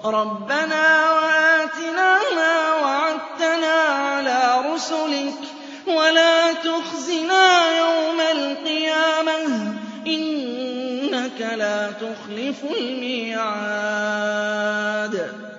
رَبَّنَا وَآتِنَا مَا وَعَدتَّنَا عَلَىٰ رُسُلِكَ وَلَا تُخْزِنَا يَوْمَ الْقِيَامَةِ ۗ إِنَّكَ لَا تُخْلِفُ الْمِيعَادَ